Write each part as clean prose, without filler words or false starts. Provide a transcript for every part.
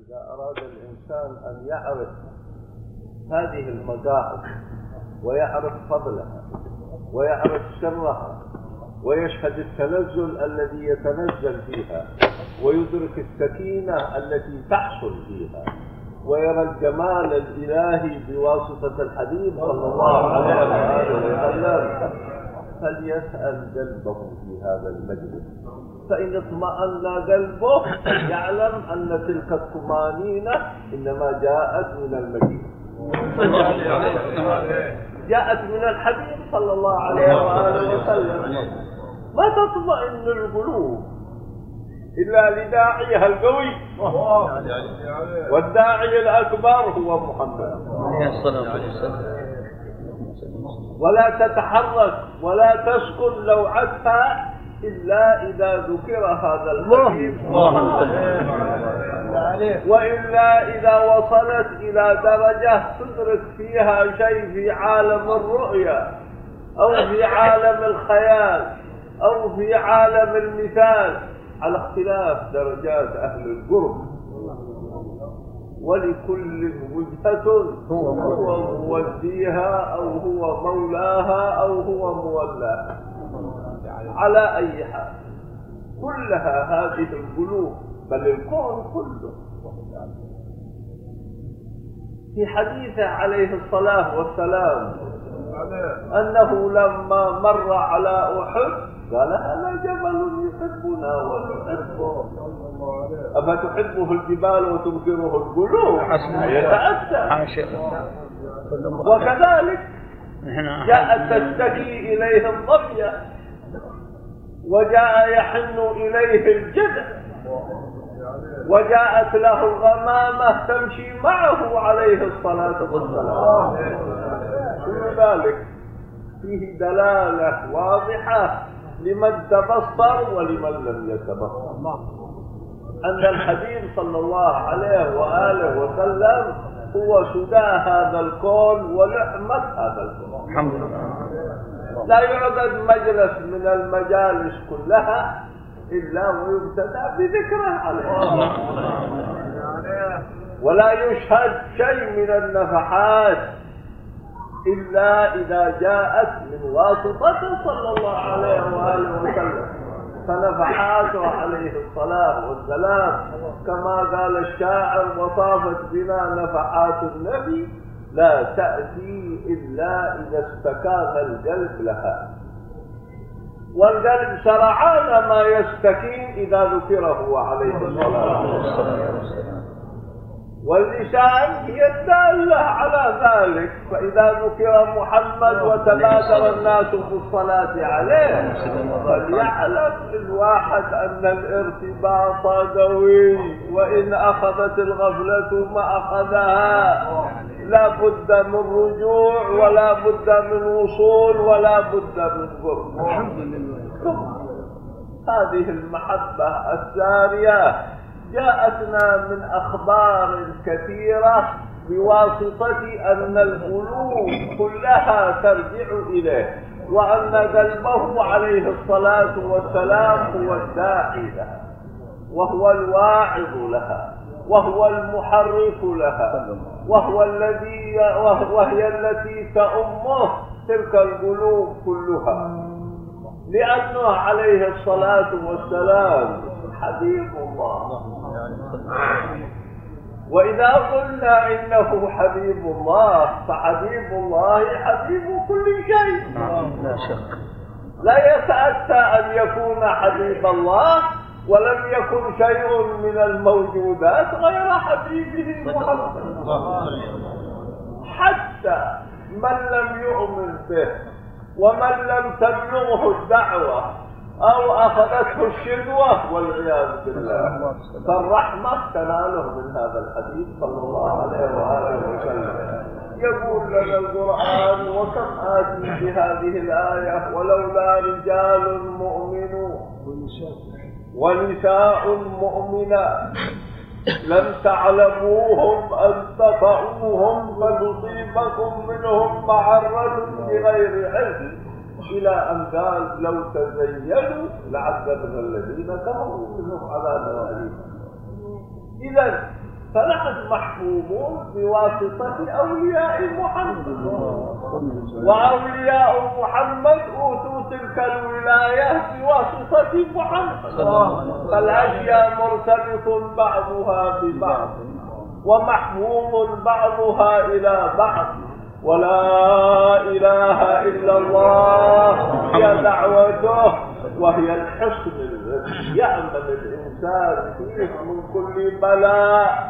إذا أراد الإنسان أن يعرف هذه المقاعد ويعرف فضلها ويعرف سرها ويشهد التنزل الذي يتنزل فيها ويدرك السكينة التي تحصل فيها ويرى الجمال الإلهي بواسطة الحبيب صلى الله عليه وسلم، فليسأل قلبه في هذا المجلس، فإن اطمأن قلبه يعلم أن تلك الطمأنينة إنما جاءت من المدينة، جاءت من الحبيب صلى الله عليه وآله وسلم. ما تطمئن القلوب إلا لداعيها القوي، والداعي الأكبر هو محمد، ولا تتحرك ولا تسكن لوعتها إلا إذا ذكر هذا الحبيب، وإلا إذا وصلت إلى درجة تدرك فيها شيء في عالم الرؤيا أو في عالم الخيال أو في عالم المثال، على اختلاف درجات أهل القرب، ولكل وجهة هو موديها أو هو مولاها أو هو مولاها. على أي حال كلها هذه القلوب بل الكون كله. في حديثه عليه الصلاة والسلام أنه لما مر على أحد قال هذا جبل يحبنا ونحبه، أفتحبه الجبال وتنكره القلوب؟ يتأثر. وكذلك جاءت تشتكي إليه الظبية وجاء يحن إليه الجدع وجاءت له الغمامة تمشي معه عليه الصلاة والسلام. كل ذلك فيه دلالة واضحة لمن تبصر ولمن لم يتبصر أن الحبيب صلى الله عليه وآله وسلم هو شداء هذا الكون ولحمة هذا الكون. الحمد لله. لا يعدد مجلس من المجالس كلها إلا ويبتدى بذكره عليه، ولا يشهد شيء من النفحات إلا إذا جاءت من واسطته صلى الله عليه وآله وسلم، فنفحاته عليه الصلاة والسلام كما قال الشاعر وطافت بنا نفحات النبي لا تأتي إلا إذا استكان القلب لها، والقلب سرعان ما يستكين إذا ذكره عليه الصلاة والسلام، واللسان هي الدالة على ذلك، فإذا ذكر محمد وتبادر الناس في الصلاة عليه فليعلم الواحد أن الارتباط قوي، وإن أخذت الغفلة ما أخذها لا بد من رجوع ولا بد من وصول ولا بد من ظهور. الحمد لله. هذه المحبة السارية جاءتنا من أخبار كثيرة بواسطة أن القلوب كلها ترجع إليه، وأن قلبه عليه الصلاة والسلام هو الداعي لها وهو الواعظ لها وهو المحرك لها وهي التي تؤمه تلك القلوب كلها، لأنه عليه الصلاة والسلام حبيب الله. وإذا قلنا إنه حبيب الله فحبيب الله حبيب كل شيء، لا شك. لا يتأتى أن يكون حبيب الله ولم يكن شيء من الموجودات غير حبيبه محمد، حتى من لم يؤمن به ومن لم تبلغه الدعوة أو أخذته الشدوة والعياذ بالله، فالرحمة تناله من هذا الحديث صلى الله عليه وآله وسلم. يقول لنا القرآن وكم آتي بهذه الآية ولولا رجال مؤمنون ونساء مؤمنات لم تعلموهم أن تطؤوهم فتصيبكم منهم معرة بغير علم، إلى أن قال لو تزينوا لعذبنا الذين كفروا منهم عذابا أليما. إذا فنحن محبوبون بواسطة أولياء محمد، وأولياء محمد أوتوا تلك الولاية بواسطة محمد، فالأشياء مرتبط بعضها ببعض ومحبوب بعضها إلى بعض. ولا إله إلا الله هي دعوته، وهي الحصن الذي يأمن الإنسان فيه من كل بلاء.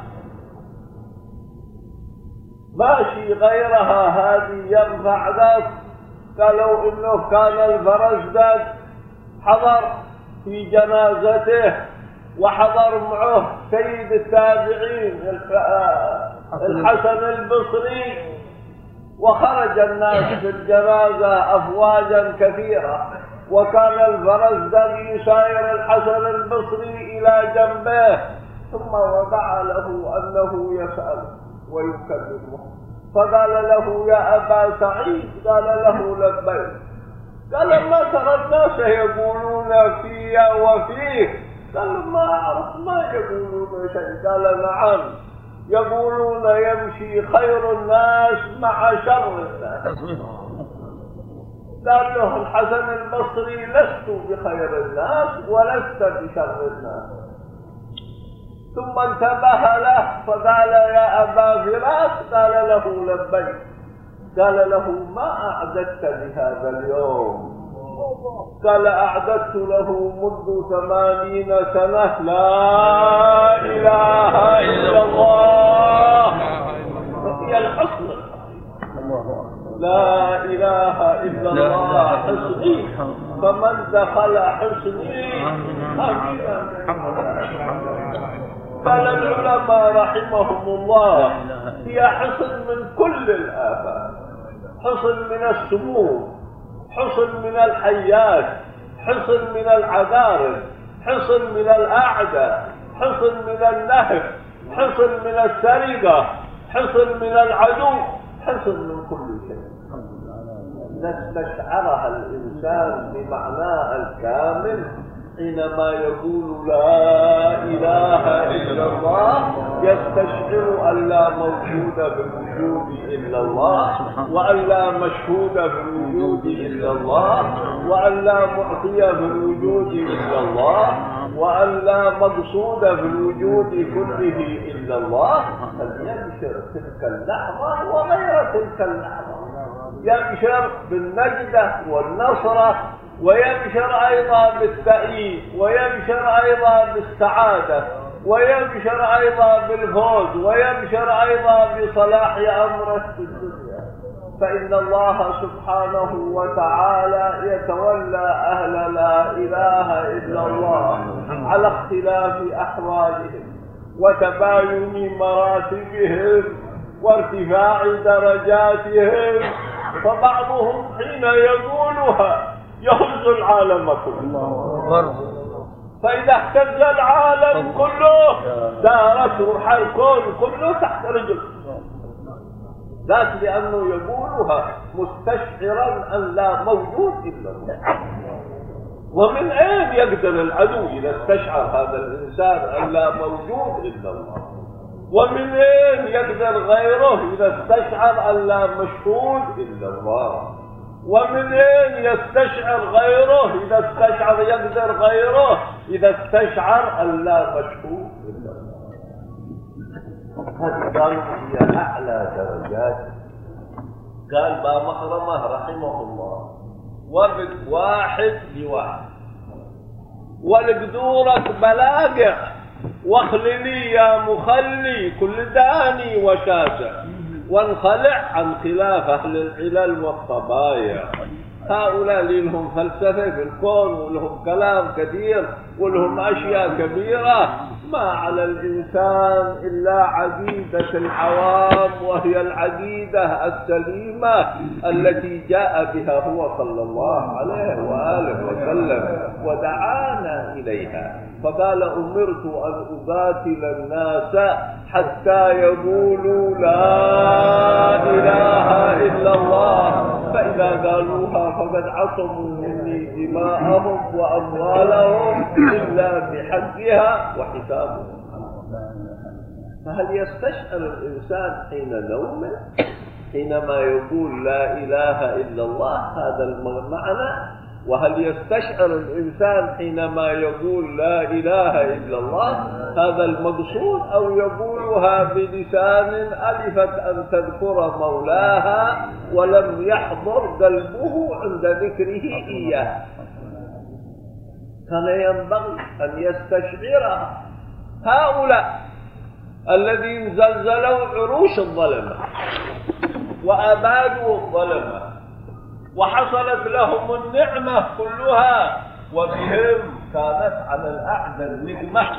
ماشي غيرها هذه ينفع ذاك. قالوا إنه كان الفرزدق حضر في جنازته وحضر معه سيد التابعين الحسن البصري، وخرج الناس في الجنازة أفواجا كثيرة، وكان الفرزدق يساير الحسن البصري إلى جنبه، ثم ودع له أنه يسأل ويكلمه، فقال له يا أبا سعيد، قال له لبيك، قال ما ترى الناس يقولون في وفيه؟ قال ما أعرف، ما يقولون شيء. قال نعم، يقولون يمشي خير الناس مع شر الناس. قال له الحسن البصري لست بخير الناس ولست بشر الناس. ثم انتبه له فقال يا أبا فراس، قال له لبيك، قال له ما أعددت لهذا اليوم؟ قال أعددت له منذ 80 سنة لا إله إلا الله. هي الحصن، لا إله إلا الله حصني، فمن دخل حصني قال العلماء رحمهم الله هي حصن من كل الآفات، حصن من السموم، حصن من الحيات، حصن من العذارب، حصن من الأعداء، حصن من النهب، حصن من السرقة، حصن من العدو، حصن من كل شيء. إذا استشعرها الإنسان بمعناها الكامل حينما يقول لا إله إلا الله، يستشعر أن لا موجود بالوجود إلا الله، وأن لا مشهود بالوجود إلا الله، وأن لا معطي بالوجود إلا الله، وأن لا مقصود بالوجود كله إلا الله. فليبشر تلك اللحظة وغير تلك اللحظة، يبشر بالنجدة والنصرة، ويبشر أيضا بالتأييد، ويبشر أيضا بالسعادة، ويبشر أيضا بالفوز، ويبشر أيضا بصلاح أمره في الدنيا. فإن الله سبحانه وتعالى يتولى أهل لا إله إلا الله على اختلاف أحوالهم وتباين مراتبهم وارتفاع درجاتهم، فبعضهم حين يقولها يهز العالم كله، فإذا اهتز العالم كله دارت روح الكون كله تحت رجل، ذات لأنه يقولها مستشعرا أن لا موجود إلا الله. ومن أين يقدر العدو إذا استشعر هذا الإنسان أن لا موجود إلا الله؟ ومن أين يقدر غيره إذا استشعر أن لا مشهود إلا الله؟ ومن أين يستشعر غيره إذا استشعر يقدر غيره إذا استشعر أن لا مشهود إلا الله؟ هذه قالوا هي أعلى درجات. قال با محرمة رحمه الله وبد واحد لواحد ولقدورك بلاقع واخللي يا مخلي كل داني وشاسع وانخلع عن خلاف أهل العلل والطبايع. هؤلاء لهم فلسفة في الكون ولهم كلام كثير ولهم أشياء كبيرة، ما على الإنسان إلا عقيدة العوام، وهي العقيدة السليمة التي جاء بها هو صلى الله عليه وآله وسلم ودعانا إليها. فقال أمرت أن أقاتل الناس حتى يقولوا لا إله إلا الله، فإذا قالوها فقد عصموا مني دماءهم وأموالهم إلا بحقها وحسابهم. فهل يستشعر الإنسان حين نومه حينما يقول لا إله إلا الله هذا المعنى؟ وهل يستشعر الإنسان حينما يقول لا إله إلا الله هذا المقصود، أو يقولها بلسان ألفت أن تذكر مولاها ولم يحضر قلبه عند ذكره إياه؟ كان ينبغي أن يستشعرها هؤلاء الذين زلزلوا عروش الظلمة وأبادوا الظلمة وحصلت لهم النعمة كلها، وبهم كانت على الأعدى النقمة.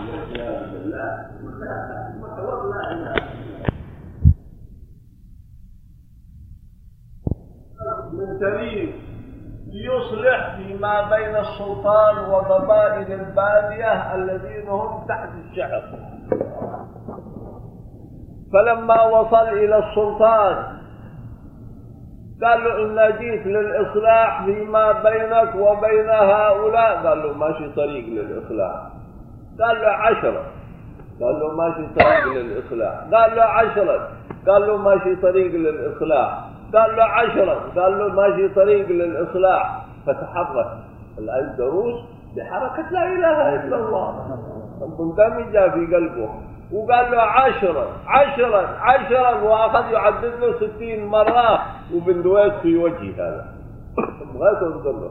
من تريد ليصلح فيما بين السلطان وقبائل البادية الذين هم تحت الشعب. فلما وصل إلى السلطان قال له إن جيت للإصلاح فيما بينك وبين هؤلاء. قال له ماشي طريق للإصلاح. قال له 10. قال له ماشي طريق للإصلاح. قال له 10. قال له ماشي طريق للإصلاح. قال له 10. قال له ماشي طريق للإصلاح. فتحرك الأندلس بحركة لا إله إلا الله مندمجة في قلبه، وقال له 10 10 10، وأخذ يعدد له 60 مرة وبندويت في وجهي هذا. بغيت أقول له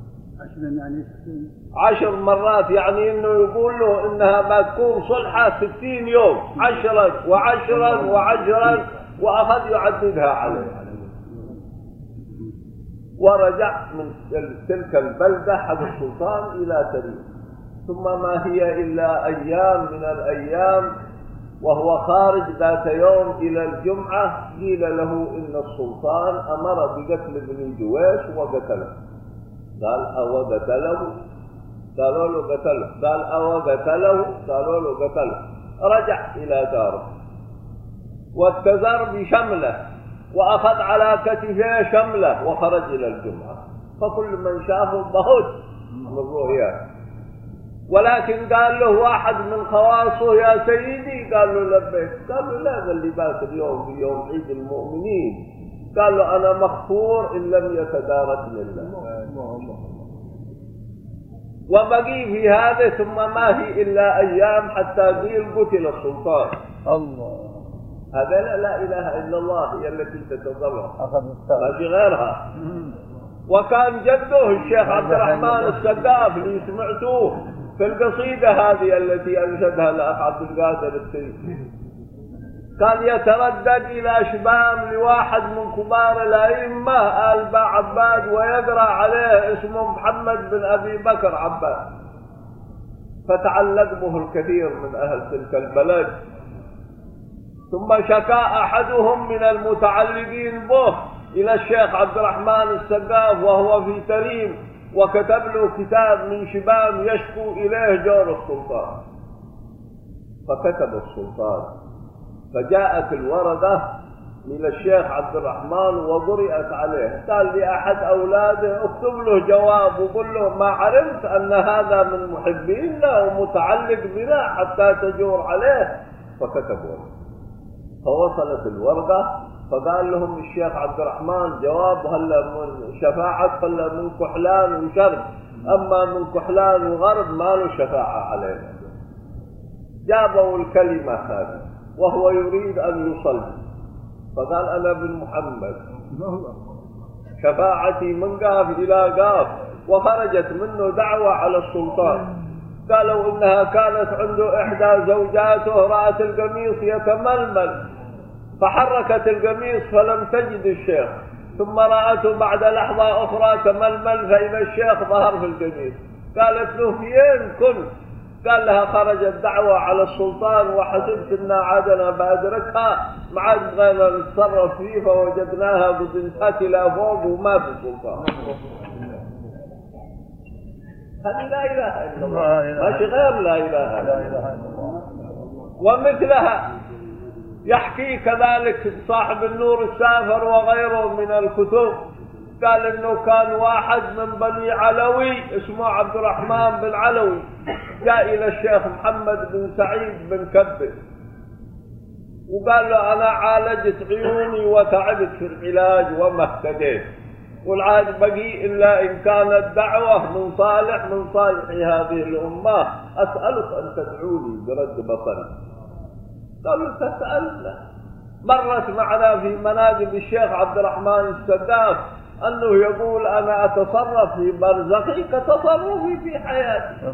10 مرات، يعني إنه يقول له إنها ما تكون صلحة 60 يوم، 10 و10 و10، وأخذ يعددها عليه. ورجع من تلك البلدة حق السلطان إلى تريم، ثم ما هي إلا أيام من الأيام وهو خارج ذات يوم إلى الجمعة قيل له إن السلطان أمر بقتل ابن جويش وقتله. قال أو قتله؟ قالوا له قتله. قال أو قتله؟ قالوا له قتله. رجع إلى داره واتزر بشمله وأخذ على كتفه شمله وخرج إلى الجمعة، فكل من شافه بهت من رؤياه. ولكن قال له واحد من خواصه يا سيدي، قال له لبيك. قال له لا، قال لي بات اليوم في يوم عيد المؤمنين. قال له أنا مغفور إن لم يتداركني الله. وبقي في هذا ثم ما هي إلا أيام حتى قيل قتل السلطان. الله، هذا لا إله إلا الله هي التي تتضرع ما في غيرها. وكان جده الشيخ عبد الرحمن السقاف اللي سمعتوه في القصيدة هذه التي أنشدها الأخ عبد القادر السيد، كان يتردد إلى شبام لواحد من كبار الأئمة آل با عباد ويقرأ عليه اسمه محمد بن أبي بكر عباد، فتعلق به الكثير من أهل تلك البلد. ثم شكا أحدهم من المتعلقين به إلى الشيخ عبد الرحمن السقاف وهو في تريم، وكتب له كتاب من شباب يشكو إليه جور السلطان. فكتب السلطان، فجاءت الورقة من الشيخ عبد الرحمن وقرأت عليه. قال لأحد أولاده اكتب له جواب وقل له ما علمت أن هذا من محبينا ومتعلق بنا حتى تجور عليه. فكتبوا، فوصلت الورقة، فقال لهم الشيخ عبد الرحمن جواب هلا من شفاعة هلا من كحلان وشرب، أما من كحلان وغرب ما له شفاعة علينا. جابوا الكلمة هذه وهو يريد أن يصلي، فقال أنا بن محمد شفاعتي من قاف إلى قاف، وخرجت منه دعوة على السلطان. قالوا إنها كانت عنده إحدى زوجاته رأت القميص يتململ فحركت القميص فلم تجد الشيخ، ثم رأته بعد لحظة أخرى تململ فإذا الشيخ ظهر في القميص. قالت له فين كنت؟ قال لها خرجت دعوة على السلطان وحسبت إن عادنا بأدركها، ما عاد بغينا نتصرف فيه فوجدناها قد انتهت إلى فوق وما في السلطان. هذه لا إله إلا الله، ماشي غير لا إله إلا الله. ومثلها يحكي كذلك صاحب النور السافر وغيره من الكتب، قال إنه كان واحد من بني علوي اسمه عبد الرحمن بن علوي جاء إلى الشيخ محمد بن سعيد بن كبه وقال له أنا عالجت عيوني وتعبت في العلاج وما اهتديت، والعاد بقي إلا إن كانت دعوة من صالح هذه الأمة أسألك أن تدعوني برد بصري. قال له تسألنا. مرت معنا في مناقب الشيخ عبد الرحمن السداف أنه يقول أنا أتصرف في برزخي كتصرفي في حياتي.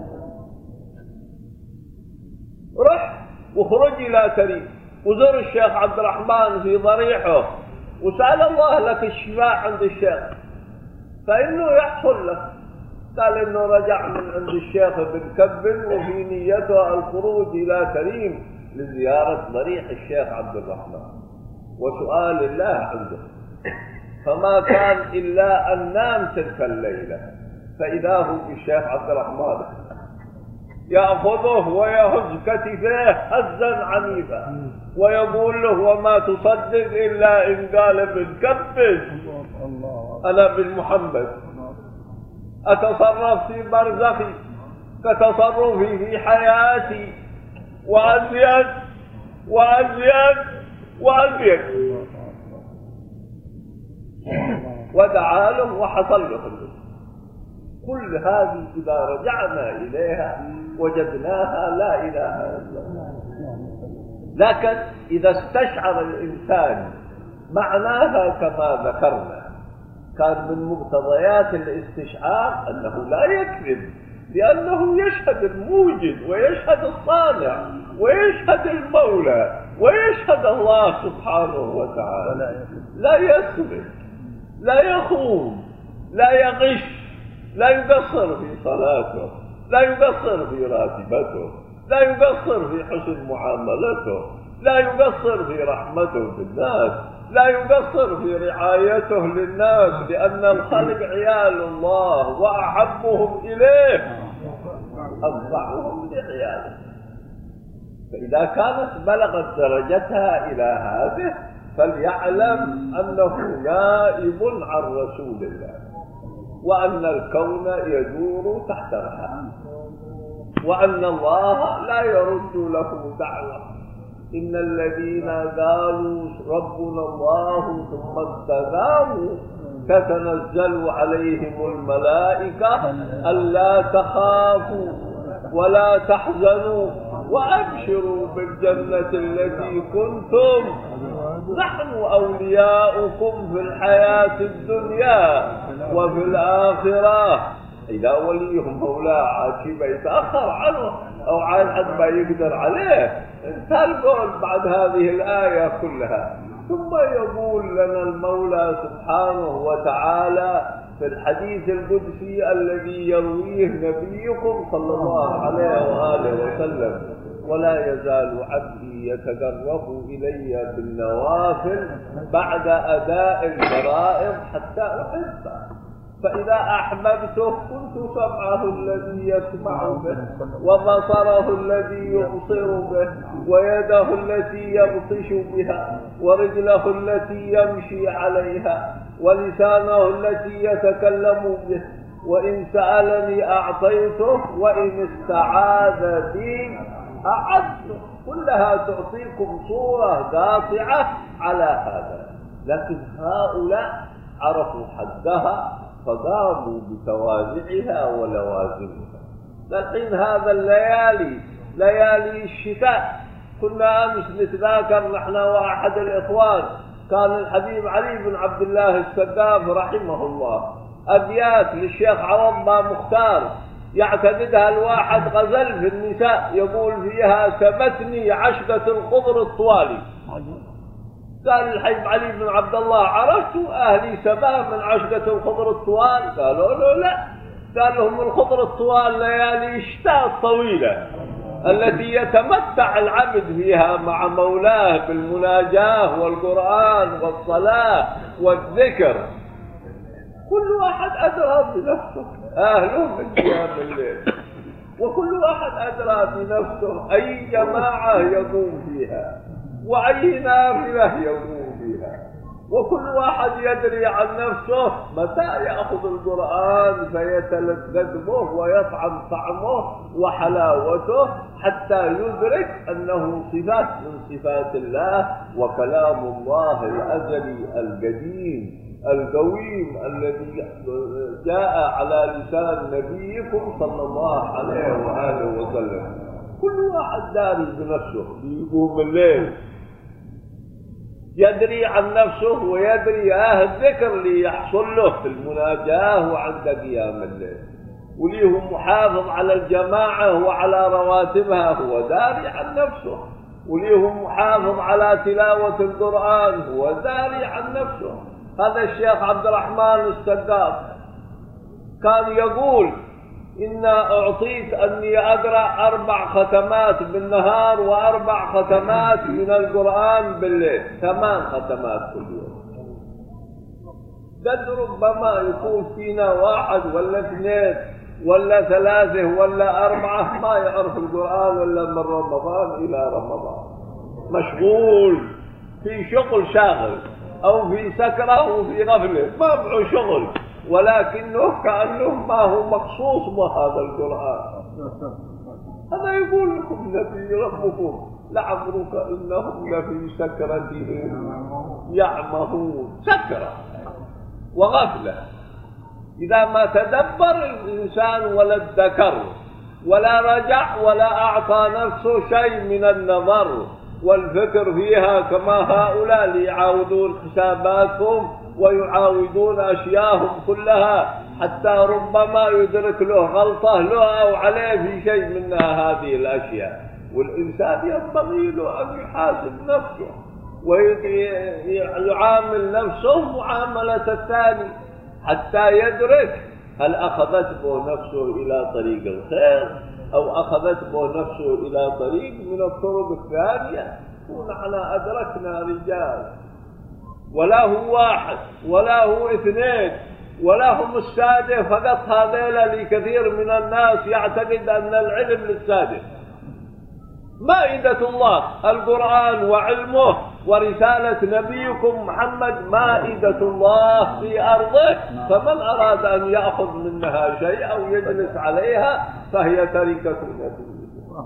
رح وخرج إلى تريد وزر الشيخ عبد الرحمن في ضريحه وسأل الله لك الشفاء عند الشيخ، فإنه يحصل له. قال إنه رجع من عند الشيخ بن كب وفي نيته الخروج إلى كريم لزيارة ضريح الشيخ عبد الرحمن وسؤال الله عنده، فما كان إلا أن نام تلك الليلة، فإذا هو بالشيخ عبد الرحمن يأخذه ويهز كتفه هزا عنيفا ويقول له وما تصدق إلا إن قال ابن كبش أنا بن محمد أتصرف في برزخي كتصرفي في حياتي وأزيد وأزيد وأزيد. ودعا له وحصل له كل هذه إذا رجعنا إليها وجدناها لا إله إلا الله. لكن إذا استشعر الإنسان معناها كما ذكرنا كان من مقتضيات الاستشعار أنه لا يكذب، لأنه يشهد الموجد ويشهد الصانع ويشهد المولى ويشهد الله سبحانه وتعالى. لا يسرق، لا يخون، لا يغش، لا يقصر في صلاته، لا يقصر في راتبته، لا يقصر في حسن معاملته، لا يقصر في رحمته بالناس، لا يقصر في رعايته للناس، لأن الخلق عيال الله وأحبهم إليه أنفعهم لعياله. فإذا كانت بلغت درجتها إلى هذه فليعلم أنه نائب عن رسول الله، وأن الكون يدور تحت رحمه، وأن الله لا يرد له دعوة. إن الذين قالوا ربنا الله ثم استقاموا تتنزل عليهم الملائكة ألا تخافوا ولا تحزنوا وأبشروا بالجنة التي كنتم نحن أولياؤكم في الحياة الدنيا وفي الآخرة. إذا وليهم مولاه عاجب يتأخر عنه أو عن حد ما يقدر عليه. انتهى القول بعد هذه الآية كلها. ثم يقول لنا المولى سبحانه وتعالى في الحديث القدسي الذي يرويه نبيكم صلى الله عليه وآله وسلم: ولا يزال عبدي يتقرب إلي بالنوافل بعد أداء الفرائض حتى أحبه، فإذا أحببته كنت سمعه الذي يسمع به وبصره الذي يبصر به ويده التي يبطش بها ورجله التي يمشي عليها ولسانه التي يتكلم به، وإن سألني أعطيته وإن استعاذ بي أعدته. كلها تعطيكم صورة قاطعة على هذا، لكن هؤلاء عرفوا حدها فقاموا بتوازعها ولوازمها. الحين هذا الليالي ليالي الشتاء، كنا أمس نتذاكر نحن وأحد الإخوان كان الحبيب علي بن عبد الله السقاف رحمه الله أبيات للشيخ عوض با مختار يعتقدها الواحد غزل في النساء يقول فيها: سمتني عشقة الخضر الطوالي. قال الحبيب علي بن عبد الله: عرفت أهلي سبا من عشقة الخضر الطوال؟ قالوا له لا. قال لهم: الخضر الطوال ليالي الشتاء الطويلة التي يتمتع العبد فيها مع مولاه بالمناجاة والقرآن والصلاة والذكر. كل واحد أدرى بنفسه، أهله من قيام الليل، وكل واحد أدرى بنفسه أي جماعة يقوم فيها وأي نافلة يقوم فيها. وكل واحد يدري عن نفسه متى يأخذ القرآن فيتلذذ به ويطعم طعمه وحلاوته حتى يدرك أنه صفات من صفات الله وكلام الله الأزلي القديم القويم الذي جاء على لسان نبيكم صلى الله عليه وآله وسلم. كل واحد داري بنفسه، يقوم الليل يدري عن نفسه ويدري الذكر اللي يحصل له في المناجاة وعند قيام الليل، واللي هو محافظ على الجماعة وعلى رواتبها هو داري عن نفسه، واللي هو محافظ على تلاوة القرآن هو داري عن نفسه. هذا الشيخ عبد الرحمن السقاف كان يقول إن أعطيت أني أقرأ 4 ختمات بالنهار و4 ختمات من القرآن بالليل، 8 ختمات كل يوم. قد ربما يكون فينا 1 ولا 2 ولا 3 ولا 4 ما يعرف القرآن إلا من رمضان إلى رمضان، مشغول في شغل شاغل أو في سكرة أو في غفلة، ما معه شغل، ولكنه كأنه ما هو مخصوص بهذا القرآن. هذا يقول لكم نبي ربكم لعمرك إنهم لفي سكرتهم يعمهون، سكرة وغفلة. إذا ما تدبر الإنسان ولا ادكر ولا رجع ولا أعطى نفسه شيء من النظر والفكر فيها كما هؤلاء اللي يعاودون حساباتهم ويعاودون أشياءهم كلها حتى ربما يدرك له غلطة له أو عليه في شيء منها هذه الأشياء. والإنسان ينبغي له أن يحاسب نفسه ويعامل نفسه معاملة الثاني حتى يدرك هل أخذت به نفسه إلى طريق الخير أو أخذت به نفسه إلى طريق من الطرق الثانية. ونحن أدركنا رجال ولا هو 1 ولا هو 2 ولا هم السادة فقط، هذيلا لكثير من الناس يعتقد أن العلم للسادة. مائدة الله القرآن وعلمه ورسالة نبيكم محمد مائدة الله في أرضه، فمن أراد أن يأخذ منها شيء أو يجلس عليها فهي تركة نبيكم.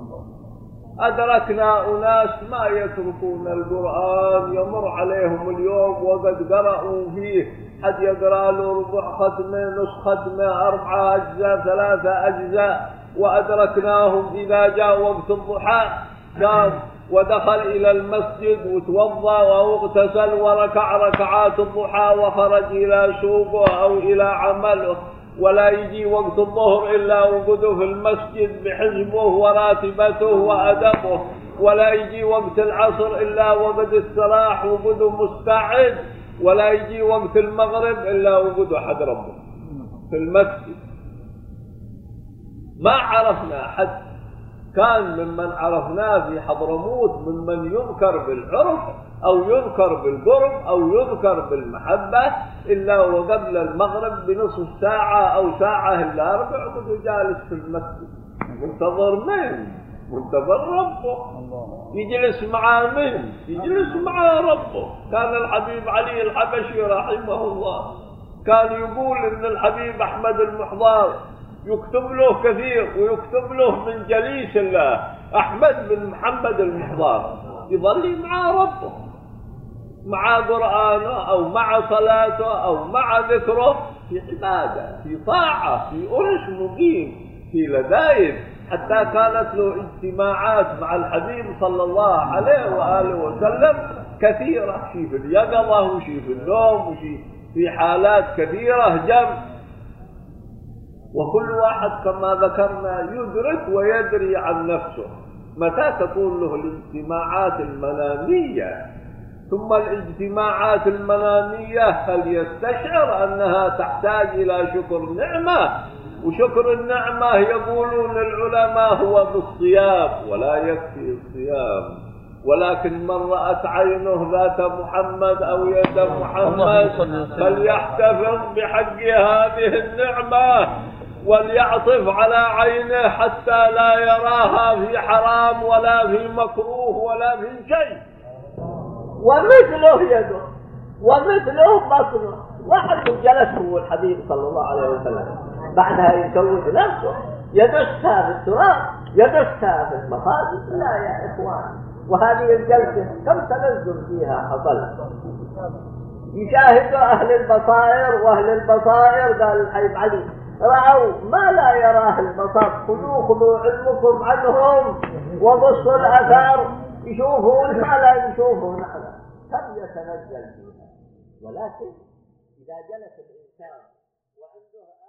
أدركنا أناس ما يتركون القرآن، يمر عليهم اليوم وقد قرأوا فيه، حد يقرأ له 4 ختمة، نصف ختمة، 4 أجزاء، 3 أجزاء. وأدركناهم إذا جاء وقت الضحى قام ودخل إلى المسجد وتوضأ أو اغتسل وركع ركعات الضحى وخرج إلى سوقه أو إلى عمله، ولا يجي وقت الظهر إلا وجوده في المسجد بحزبه وراتبته وأدبه، ولا يجي وقت العصر إلا وقد استراح وجوده مستعد، ولا يجي وقت المغرب إلا وجوده حد ربه في المسجد. ما عرفنا حد كان ممن عرفناه في حضرموت ممن يذكر بالعرف أو يذكر بالقرب أو يذكر بالمحبة إلا وقبل المغرب بنصف ساعة أو ساعة إلا ربع وقد جالس في المسجد منتظر من؟ منتظر ربه، يجلس مع من؟ يجلس مع ربه. كان الحبيب علي الحبشي رحمه الله كان يقول إن الحبيب أحمد المحضار يكتب له كثير ويكتب له من جليس الله أحمد بن محمد المحضار، يظل مع ربه مع قرآنه أو مع صلاته أو مع ذكره في عبادة في طاعة في أنس مقيم في لذائذ، حتى كانت له اجتماعات مع الحبيب صلى الله عليه وآله وسلم كثيرة، شيء في اليقظة وشيء في النوم وشيء في حالات كثيرة جمع. وكل واحد كما ذكرنا يدرك ويدري عن نفسه متى تكون له الاجتماعات المنامية. ثم الاجتماعات المنامية هل يستشعر أنها تحتاج إلى شكر نعمة؟ وشكر النعمة يقولون العلماء هو بالصيام، ولا يكفي الصيام، ولكن من رأت عينه ذات محمد أو يد محمد فليحتفظ بحق هذه النعمة وليعطف على عينه حتى لا يراها في حرام ولا في مكروه ولا في شيء. ومثله يده ومثله مصنع. واحد جلس هو الحبيب صلى الله عليه وسلم بعدها يسوي نفسه يدسها في التراب، يدسها في المخازن. لا يا إخوان، وهذه الجلسة كم تنزل فيها حصل. يشاهد أهل البصائر، وأهل البصائر قال الحبيب علي رأوا ما لا يراه البصر، خذوا علمكم عنهم وبصوا الأثار يشوفون ما لا نشوفه نحن. كم يتنزل فيها. ولكن إذا جلس الإنسان وعنده